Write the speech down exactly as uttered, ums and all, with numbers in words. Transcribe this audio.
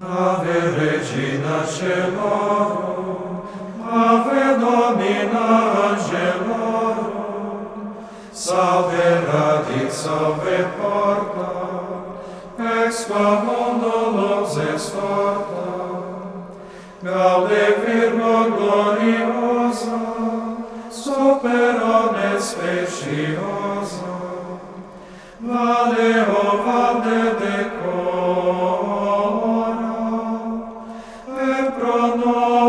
Ave Regina Caelorum, Ave Domina Angelorum, Salve Radix, Salve Porta, ex qua mundo lux extorta, Gaude Virgo gloriosa, super omnes speciosa, Vade o vade decora, e pro nobis